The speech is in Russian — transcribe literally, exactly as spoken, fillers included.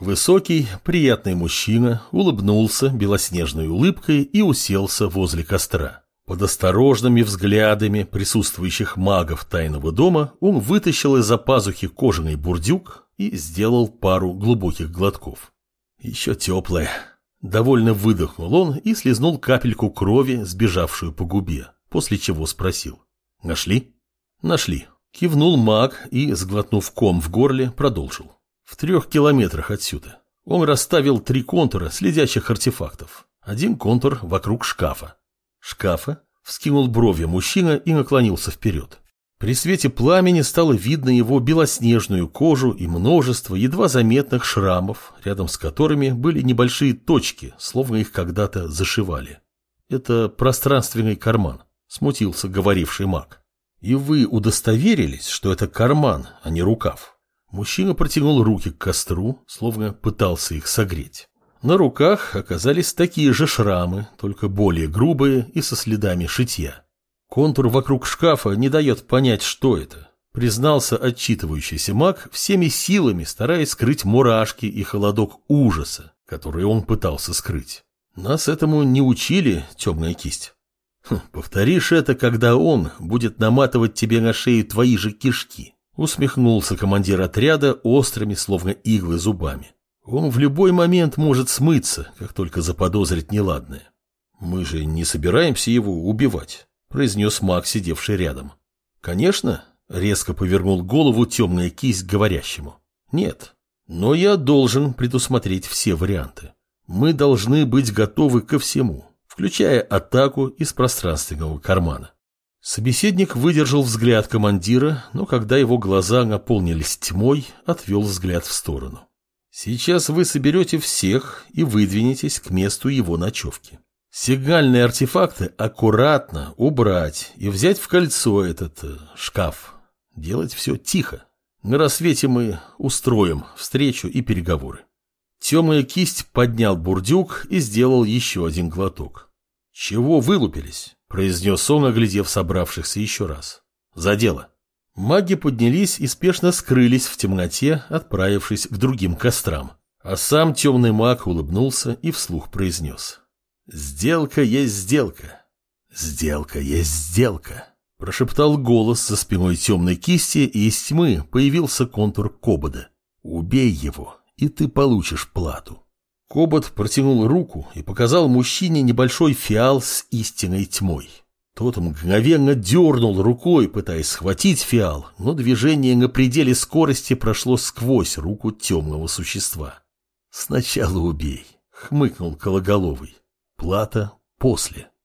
Высокий, приятный мужчина улыбнулся белоснежной улыбкой и уселся возле костра. Под осторожными взглядами присутствующих магов тайного дома он вытащил из-за пазухи кожаный бурдюк и сделал пару глубоких глотков. Еще теплое. Довольно выдохнул он и слезнул капельку крови, сбежавшую по губе, после чего спросил. «Нашли?» «Нашли». Кивнул маг и, сглотнув ком в горле, продолжил. «В трех километрах отсюда. Он расставил три контура следящих артефактов. Один контур вокруг шкафа». «Шкафа?» — вскинул брови мужчина и наклонился вперед. При свете пламени стало видно его белоснежную кожу и множество едва заметных шрамов, рядом с которыми были небольшие точки, словно их когда-то зашивали. «Это пространственный карман», — смутился говоривший маг. «И вы удостоверились, что это карман, а не рукав?» Мужчина протянул руки к костру, словно пытался их согреть. На руках оказались такие же шрамы, только более грубые и со следами шитья. Контур вокруг шкафа не дает понять, что это, признался отчитывающийся маг, всеми силами стараясь скрыть мурашки и холодок ужаса, который он пытался скрыть. Нас этому не учили, темная кисть. Хм, повторишь это, когда он будет наматывать тебе на шею твои же кишки, усмехнулся командир отряда острыми, словно иглы, зубами. Он в любой момент может смыться, как только заподозрит неладное. Мы же не собираемся его убивать, произнес маг, сидевший рядом. Конечно, резко повернул голову темная кисть к говорящему. Нет, но я должен предусмотреть все варианты. Мы должны быть готовы ко всему, включая атаку из пространственного кармана. Собеседник выдержал взгляд командира, но когда его глаза наполнились тьмой, отвел взгляд в сторону. Сейчас вы соберете всех и выдвинетесь к месту его ночевки. Сигнальные артефакты аккуратно убрать и взять в кольцо этот э, шкаф. Делать все тихо. На рассвете мы устроим встречу и переговоры. Темная кисть поднял бурдюк и сделал еще один глоток. «Чего вылупились?» – произнес он, оглядев собравшихся еще раз. «За дело». Маги поднялись и спешно скрылись в темноте, отправившись к другим кострам. А сам темный маг улыбнулся и вслух произнес. «Сделка есть сделка. Сделка есть сделка», – прошептал голос за спиной темной кисти, и из тьмы появился контур Кобода. «Убей его, и ты получишь плату». Кобот протянул руку и показал мужчине небольшой фиал с истинной тьмой. Тот мгновенно дернул рукой, пытаясь схватить фиал, но движение на пределе скорости прошло сквозь руку темного существа. «Сначала убей», — хмыкнул Кологоловый. «Плата после».